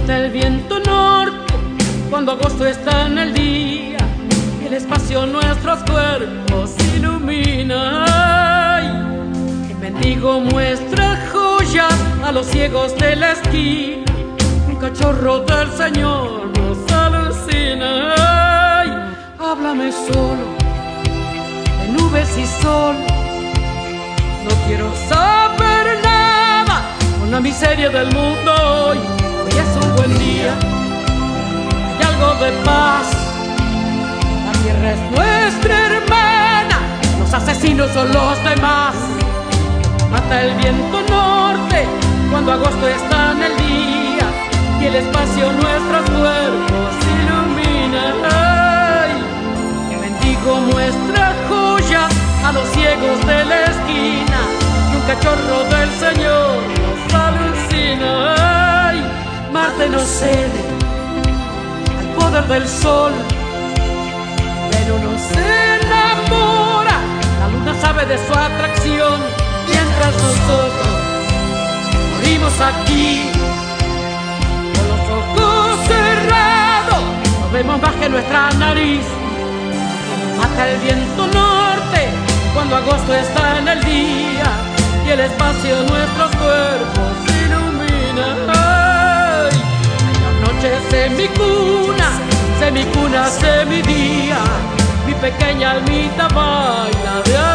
Mata el viento norte cuando agosto está en el día y el espacio nuestros cuerpos ilumina. Ay, el mendigo muestra joyas a los ciegos de la esquina. Un cachorro del Señor nos alucina. Ay, háblame solo de nubes y sol. No quiero saber nada con la miseria del mundo hoy. Hoy es un buen día, hay algo de paz. La tierra es nuestra hermana, los asesinos son los demás. Mata el viento norte cuando agosto está en el día y el espacio nuestros cuerpos ilumina. Ay, el mendigo muestra joyas a los ciegos de la esquina y un cachorro del Señor nos alucina. Ay, Marte no cede al poder del sol, pero no se enamora. La luna sabe de su atracción, mientras nosotros morimos aquí con los ojos cerrados. No vemos más que nuestra nariz. Mata el viento norte cuando agosto está en el día y el espacio nuestros cuerpos ilumina. Ay, la noche semicuna, semidía, mi pequeña almita baila de